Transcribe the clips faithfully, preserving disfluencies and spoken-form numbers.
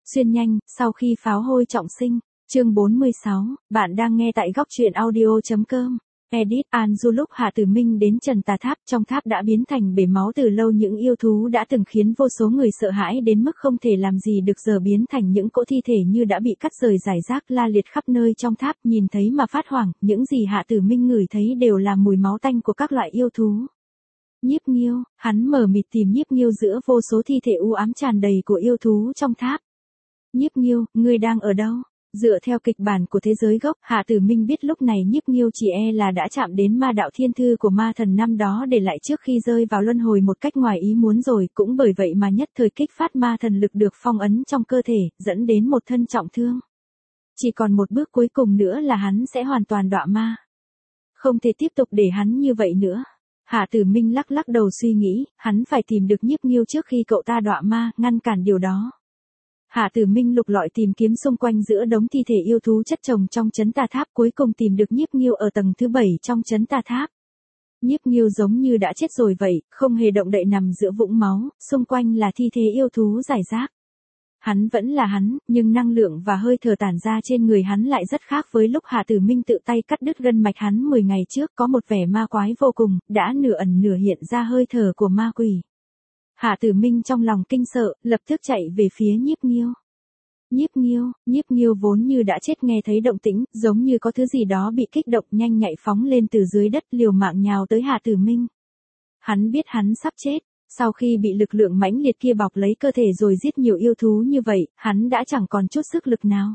Xuyên nhanh, sau khi pháo hôi trọng sinh. Chương bốn mươi sáu, bạn đang nghe tại góc truyện audio.com. Edit Anju lúc Hạ Tử Minh đến Trần Tà Tháp, trong tháp đã biến thành bể máu từ lâu, những yêu thú đã từng khiến vô số người sợ hãi đến mức không thể làm gì được giờ biến thành những cỗ thi thể như đã bị cắt rời rải rác la liệt khắp nơi trong tháp, nhìn thấy mà phát hoảng, những gì Hạ Tử Minh ngửi thấy đều là mùi máu tanh của các loại yêu thú. Nhiếp Nghiêu, hắn mờ mịt tìm Nhiếp Nghiêu giữa vô số thi thể u ám tràn đầy của yêu thú trong tháp. Nhiếp Nghiêu, ngươi đang ở đâu? Dựa theo kịch bản của thế giới gốc, Hạ Tử Minh biết lúc này Nhiếp Nghiêu chỉ e là đã chạm đến ma đạo thiên thư của ma thần năm đó để lại trước khi rơi vào luân hồi một cách ngoài ý muốn rồi, cũng bởi vậy mà nhất thời kích phát ma thần lực được phong ấn trong cơ thể, dẫn đến một thân trọng thương. Chỉ còn một bước cuối cùng nữa là hắn sẽ hoàn toàn đọa ma. Không thể tiếp tục để hắn như vậy nữa. Hạ Tử Minh lắc lắc đầu suy nghĩ, hắn phải tìm được Nhiếp Nghiêu trước khi cậu ta đọa ma, ngăn cản điều đó. Hạ Tử Minh lục lọi tìm kiếm xung quanh giữa đống thi thể yêu thú chất chồng trong trấn Tà Tháp, cuối cùng tìm được Nhiếp Nghiêu ở tầng thứ bảy trong trấn Tà Tháp. Nhiếp Nghiêu giống như đã chết rồi vậy, không hề động đậy nằm giữa vũng máu, xung quanh là thi thể yêu thú rải rác. Hắn vẫn là hắn, nhưng năng lượng và hơi thở tản ra trên người hắn lại rất khác với lúc Hạ Tử Minh tự tay cắt đứt gân mạch hắn mười ngày trước, có một vẻ ma quái vô cùng, đã nửa ẩn nửa hiện ra hơi thở của ma quỷ. Hạ Tử Minh trong lòng kinh sợ, lập tức chạy về phía Nhiếp Nghiêu. Nhiếp Nghiêu, Nhiếp Nghiêu vốn như đã chết nghe thấy động tĩnh, giống như có thứ gì đó bị kích động, nhanh nhạy phóng lên từ dưới đất, liều mạng nhào tới Hạ Tử Minh. Hắn biết hắn sắp chết, sau khi bị lực lượng mãnh liệt kia bọc lấy cơ thể rồi giết nhiều yêu thú như vậy, hắn đã chẳng còn chút sức lực nào.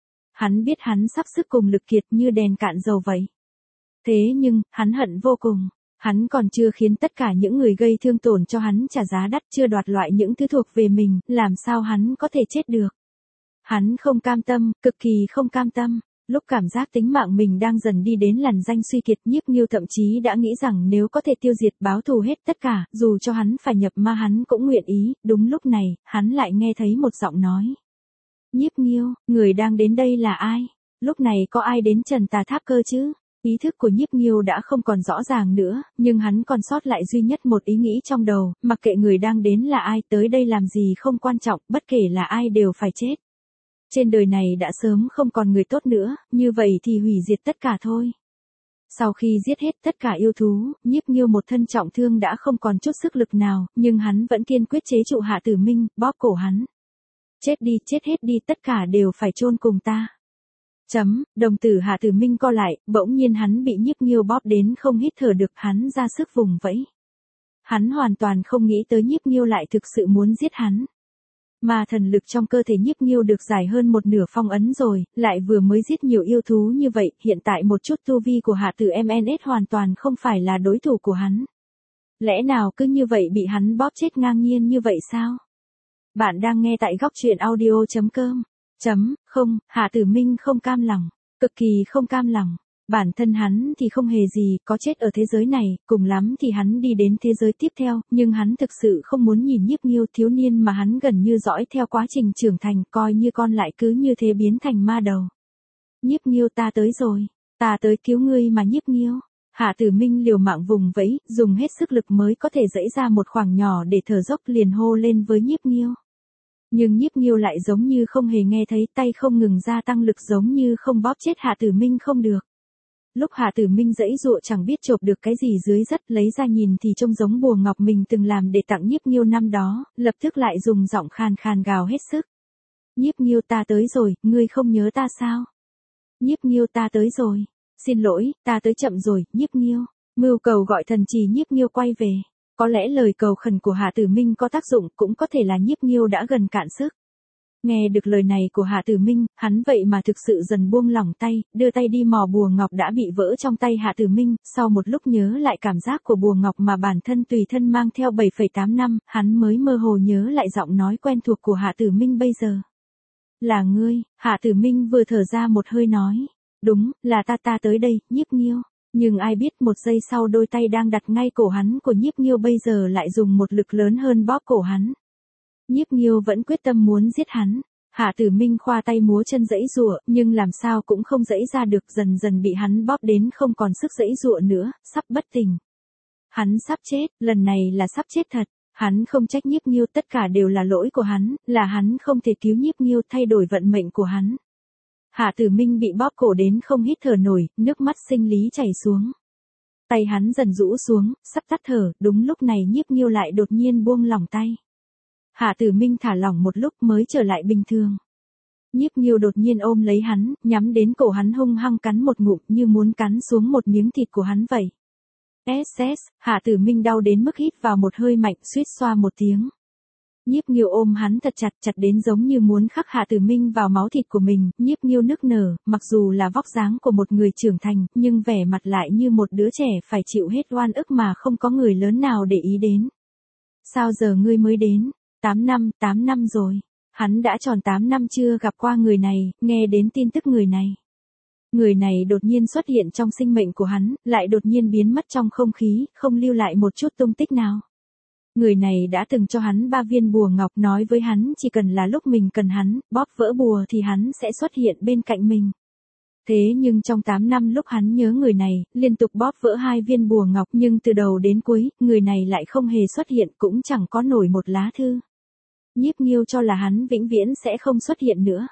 Hắn biết hắn sắp sức cùng lực kiệt như đèn cạn dầu vậy. Thế nhưng, hắn hận vô cùng. Hắn còn chưa khiến tất cả những người gây thương tổn cho hắn trả giá đắt, chưa đoạt loại những thứ thuộc về mình, làm sao hắn có thể chết được. Hắn không cam tâm, cực kỳ không cam tâm. Lúc cảm giác tính mạng mình đang dần đi đến lằn ranh suy kiệt, Nhiếp Nghiêu thậm chí đã nghĩ rằng nếu có thể tiêu diệt báo thù hết tất cả, dù cho hắn phải nhập ma hắn cũng nguyện ý. Đúng lúc này, hắn lại nghe thấy một giọng nói. Nhiếp Nghiêu, người đang đến đây là ai? Lúc này có ai đến Trần Tà Tháp cơ chứ? Ý thức của Nhiếp Nghiêu đã không còn rõ ràng nữa, nhưng hắn còn sót lại duy nhất một ý nghĩ trong đầu, mặc kệ người đang đến là ai, tới đây làm gì không quan trọng, bất kể là ai đều phải chết. Trên đời này đã sớm không còn người tốt nữa, như vậy thì hủy diệt tất cả thôi. Sau khi giết hết tất cả yêu thú, Nhiếp Nghiêu một thân trọng thương đã không còn chút sức lực nào, nhưng hắn vẫn kiên quyết chế trụ Hạ Tử Minh, bóp cổ hắn. Chết đi, chết hết đi, tất cả đều phải chôn cùng ta. Chấm, đồng tử Hạ Tử Minh co lại, bỗng nhiên hắn bị Nhiếp Nghiêu bóp đến không hít thở được, hắn ra sức vùng vẫy. Hắn hoàn toàn không nghĩ tới Nhiếp Nghiêu lại thực sự muốn giết hắn. Mà thần lực trong cơ thể Nhiếp Nghiêu được giải hơn một nửa phong ấn rồi, lại vừa mới giết nhiều yêu thú như vậy, hiện tại một chút tu vi của Hạ Tử em en ét hoàn toàn không phải là đối thủ của hắn. Lẽ nào cứ như vậy bị hắn bóp chết ngang nhiên như vậy sao? Bạn đang nghe tại góc truyện audio.com. Chấm, không, Hạ Tử Minh không cam lòng, cực kỳ không cam lòng. Bản thân hắn thì không hề gì, có chết ở thế giới này, cùng lắm thì hắn đi đến thế giới tiếp theo, nhưng hắn thực sự không muốn nhìn Nhiếp Nghiêu, thiếu niên mà hắn gần như dõi theo quá trình trưởng thành, coi như con lại cứ như thế biến thành ma đầu. Nhiếp Nghiêu, ta tới rồi, ta tới cứu ngươi mà Nhiếp Nghiêu. Hạ Tử Minh liều mạng vùng vẫy, dùng hết sức lực mới có thể giãy ra một khoảng nhỏ để thở dốc, liền hô lên với Nhiếp Nghiêu. Nhưng Nhiếp Nghiêu lại giống như không hề nghe thấy, tay không ngừng gia tăng lực giống như không bóp chết Hạ Tử Minh không được. Lúc Hạ Tử Minh giãy giụa chẳng biết chộp được cái gì dưới đất, lấy ra nhìn thì trông giống bùa ngọc mình từng làm để tặng Nhiếp Nghiêu năm đó, lập tức lại dùng giọng khàn khàn gào hết sức. Nhiếp Nghiêu, ta tới rồi, ngươi không nhớ ta sao? Nhiếp Nghiêu, ta tới rồi. Xin lỗi, ta tới chậm rồi, Nhiếp Nghiêu. Mưu cầu gọi thần trì Nhiếp Nghiêu quay về. Có lẽ lời cầu khẩn của Hạ Tử Minh có tác dụng, cũng có thể là Nhiếp Nghiêu đã gần cạn sức. Nghe được lời này của Hạ Tử Minh, hắn vậy mà thực sự dần buông lỏng tay, đưa tay đi mò bùa ngọc đã bị vỡ trong tay Hạ Tử Minh, sau một lúc nhớ lại cảm giác của bùa ngọc mà bản thân tùy thân mang theo bảy phẩy tám năm, hắn mới mơ hồ nhớ lại giọng nói quen thuộc của Hạ Tử Minh bây giờ. Là ngươi, Hạ Tử Minh vừa thở ra một hơi nói. Đúng, là ta ta tới đây, Nhiếp Nghiêu. Nhưng ai biết một giây sau đôi tay đang đặt ngay cổ hắn của Nhiếp Nghiêu bây giờ lại dùng một lực lớn hơn bóp cổ hắn. Nhiếp Nghiêu vẫn quyết tâm muốn giết hắn. Hạ Tử Minh khoa tay múa chân giãy giụa, nhưng làm sao cũng không giãy ra được, dần dần bị hắn bóp đến không còn sức giãy giụa nữa, sắp bất tỉnh. Hắn sắp chết, lần này là sắp chết thật. Hắn không trách Nhiếp Nghiêu, tất cả đều là lỗi của hắn, là hắn không thể cứu Nhiếp Nghiêu, thay đổi vận mệnh của hắn. Hạ Tử Minh bị bóp cổ đến không hít thở nổi, nước mắt sinh lý chảy xuống. Tay hắn dần rũ xuống, sắp tắt thở, đúng lúc này Nhiếp Nghiêu lại đột nhiên buông lỏng tay. Hạ Tử Minh thả lỏng một lúc mới trở lại bình thường. Nhiếp Nghiêu đột nhiên ôm lấy hắn, nhắm đến cổ hắn hung hăng cắn một ngụm như muốn cắn xuống một miếng thịt của hắn vậy. ét ét, Hạ Tử Minh đau đến mức hít vào một hơi mạnh, suýt xoa một tiếng. Nhiếp Nghiêu ôm hắn thật chặt, chặt đến giống như muốn khắc Hạ Tử Minh vào máu thịt của mình. Nhiếp Nghiêu nức nở, mặc dù là vóc dáng của một người trưởng thành, nhưng vẻ mặt lại như một đứa trẻ phải chịu hết oan ức mà không có người lớn nào để ý đến. Sao giờ ngươi mới đến? Tám năm, tám năm rồi. Hắn đã tròn tám năm chưa gặp qua người này, nghe đến tin tức người này. Người này đột nhiên xuất hiện trong sinh mệnh của hắn, lại đột nhiên biến mất trong không khí, không lưu lại một chút tung tích nào. Người này đã từng cho hắn ba viên bùa ngọc, nói với hắn chỉ cần là lúc mình cần hắn, bóp vỡ bùa thì hắn sẽ xuất hiện bên cạnh mình. Thế nhưng trong tám năm lúc hắn nhớ người này, liên tục bóp vỡ hai viên bùa ngọc nhưng từ đầu đến cuối, người này lại không hề xuất hiện, cũng chẳng có nổi một lá thư. Nhiếp Nghiêu cho là hắn vĩnh viễn sẽ không xuất hiện nữa.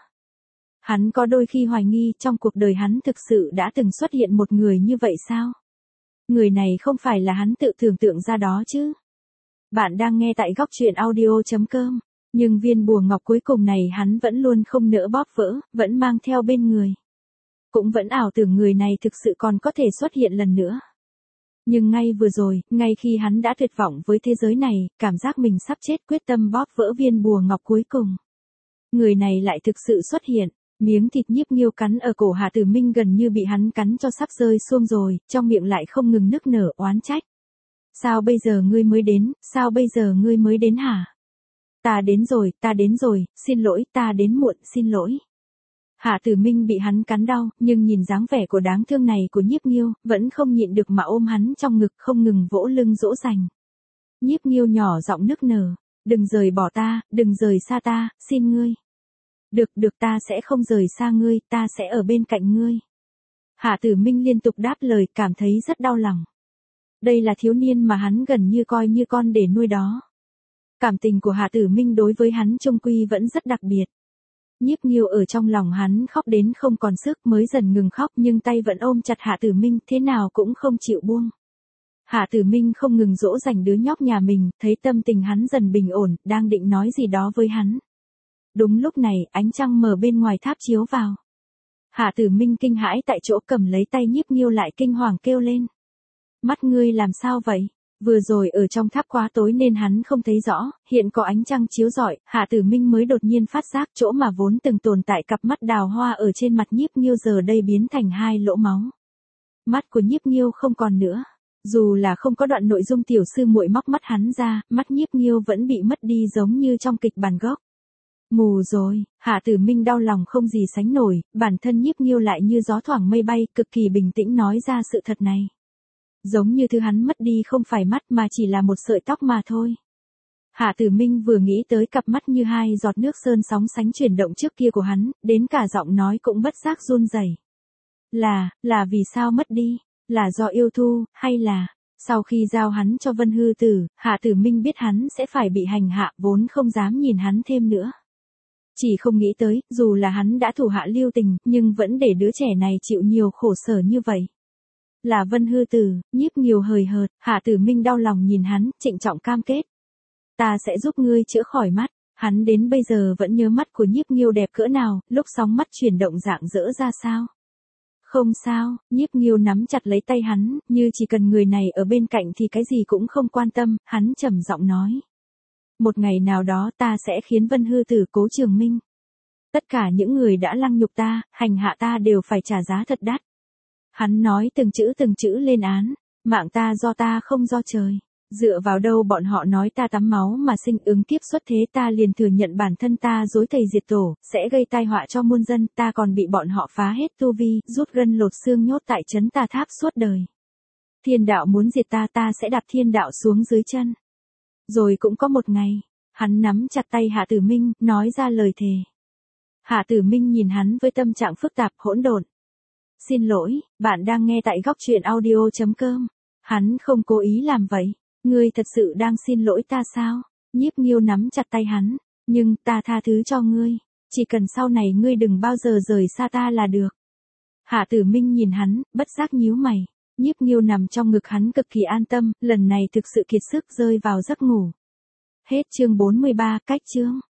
Hắn có đôi khi hoài nghi trong cuộc đời hắn thực sự đã từng xuất hiện một người như vậy sao? Người này không phải là hắn tự tưởng tượng ra đó chứ? Bạn đang nghe tại góc truyện audio chấm com, nhưng viên bùa ngọc cuối cùng này hắn vẫn luôn không nỡ bóp vỡ, vẫn mang theo bên người. Cũng vẫn ảo tưởng người này thực sự còn có thể xuất hiện lần nữa. Nhưng ngay vừa rồi, ngay khi hắn đã tuyệt vọng với thế giới này, cảm giác mình sắp chết, quyết tâm bóp vỡ viên bùa ngọc cuối cùng. Người này lại thực sự xuất hiện. Miếng thịt Nhiếp Nghiêu cắn ở cổ Hạ Tử Minh gần như bị hắn cắn cho sắp rơi xuông rồi, trong miệng lại không ngừng nức nở oán trách. Sao bây giờ ngươi mới đến, sao bây giờ ngươi mới đến hả? Ta đến rồi, ta đến rồi, xin lỗi, ta đến muộn, xin lỗi. Hạ Tử Minh bị hắn cắn đau, nhưng nhìn dáng vẻ của đáng thương này của Nhiếp Nghiêu, vẫn không nhịn được mà ôm hắn trong ngực, không ngừng vỗ lưng dỗ dành. Nhiếp Nghiêu nhỏ giọng nức nở, đừng rời bỏ ta, đừng rời xa ta, xin ngươi. Được, được, ta sẽ không rời xa ngươi, ta sẽ ở bên cạnh ngươi. Hạ Tử Minh liên tục đáp lời, cảm thấy rất đau lòng. Đây là thiếu niên mà hắn gần như coi như con để nuôi đó. Cảm tình của Hạ Tử Minh đối với hắn chung quy vẫn rất đặc biệt. Nhiếp Nghiêu ở trong lòng hắn khóc đến không còn sức, mới dần ngừng khóc nhưng tay vẫn ôm chặt Hạ Tử Minh, thế nào cũng không chịu buông. Hạ Tử Minh không ngừng dỗ dành đứa nhóc nhà mình, thấy tâm tình hắn dần bình ổn, đang định nói gì đó với hắn. Đúng lúc này, ánh trăng mờ bên ngoài tháp chiếu vào. Hạ Tử Minh kinh hãi tại chỗ, cầm lấy tay Nhiếp Nghiêu lại kinh hoàng kêu lên. Mắt ngươi làm sao vậy? Vừa rồi ở trong tháp quá tối nên hắn không thấy rõ, hiện có ánh trăng chiếu rọi, Hạ Tử Minh mới đột nhiên phát giác chỗ mà vốn từng tồn tại cặp mắt đào hoa ở trên mặt Nhiếp Nghiêu giờ đây biến thành hai lỗ máu. Mắt của Nhiếp Nghiêu không còn nữa. Dù là không có đoạn nội dung tiểu sư muội móc mắt hắn ra, mắt Nhiếp Nghiêu vẫn bị mất đi giống như trong kịch bản gốc. Mù rồi, Hạ Tử Minh đau lòng không gì sánh nổi, bản thân Nhiếp Nghiêu lại như gió thoảng mây bay, cực kỳ bình tĩnh nói ra sự thật này. Giống như thứ hắn mất đi không phải mắt mà chỉ là một sợi tóc mà thôi. Hạ Tử Minh vừa nghĩ tới cặp mắt như hai giọt nước sơn sóng sánh chuyển động trước kia của hắn, đến cả giọng nói cũng bất giác run rẩy. Là, là vì sao mất đi? Là do yêu thu, hay là... Sau khi giao hắn cho Vân Hư Tử, Hạ Tử Minh biết hắn sẽ phải bị hành hạ, vốn không dám nhìn hắn thêm nữa. Chỉ không nghĩ tới, dù là hắn đã thủ hạ lưu tình, nhưng vẫn để đứa trẻ này chịu nhiều khổ sở như vậy. Là Vân Hư Tử, Nhiếp Nghiêu hời hợt, Hạ Tử Minh đau lòng nhìn hắn, trịnh trọng cam kết. Ta sẽ giúp ngươi chữa khỏi mắt. Hắn đến bây giờ vẫn nhớ mắt của Nhiếp Nghiêu đẹp cỡ nào, lúc sóng mắt chuyển động rạng rỡ ra sao. Không sao, Nhiếp Nghiêu nắm chặt lấy tay hắn, như chỉ cần người này ở bên cạnh thì cái gì cũng không quan tâm, hắn trầm giọng nói. Một ngày nào đó ta sẽ khiến Vân Hư Tử Cố Trường Minh. Tất cả những người đã lăng nhục ta, hành hạ ta đều phải trả giá thật đắt. Hắn nói từng chữ từng chữ lên án, mạng ta do ta không do trời. Dựa vào đâu bọn họ nói ta tắm máu mà sinh, ứng kiếp xuất thế, ta liền thừa nhận bản thân ta dối thầy diệt tổ, sẽ gây tai họa cho muôn dân, ta còn bị bọn họ phá hết tu vi, rút gân lột xương nhốt tại trấn Tà Tháp suốt đời. Thiên đạo muốn diệt ta, ta sẽ đạp thiên đạo xuống dưới chân. Rồi cũng có một ngày, hắn nắm chặt tay Hạ Tử Minh, nói ra lời thề. Hạ Tử Minh nhìn hắn với tâm trạng phức tạp hỗn độn. Xin lỗi, bạn đang nghe tại góc truyện audio chấm com. Hắn không cố ý làm vậy. Ngươi thật sự đang xin lỗi ta sao? Nhiếp Nghiêu nắm chặt tay hắn. Nhưng ta tha thứ cho ngươi. Chỉ cần sau này ngươi đừng bao giờ rời xa ta là được. Hạ Tử Minh nhìn hắn, bất giác nhíu mày. Nhiếp Nghiêu nằm trong ngực hắn cực kỳ an tâm, lần này thực sự kiệt sức rơi vào giấc ngủ. Hết chương bốn mươi ba, cách chương.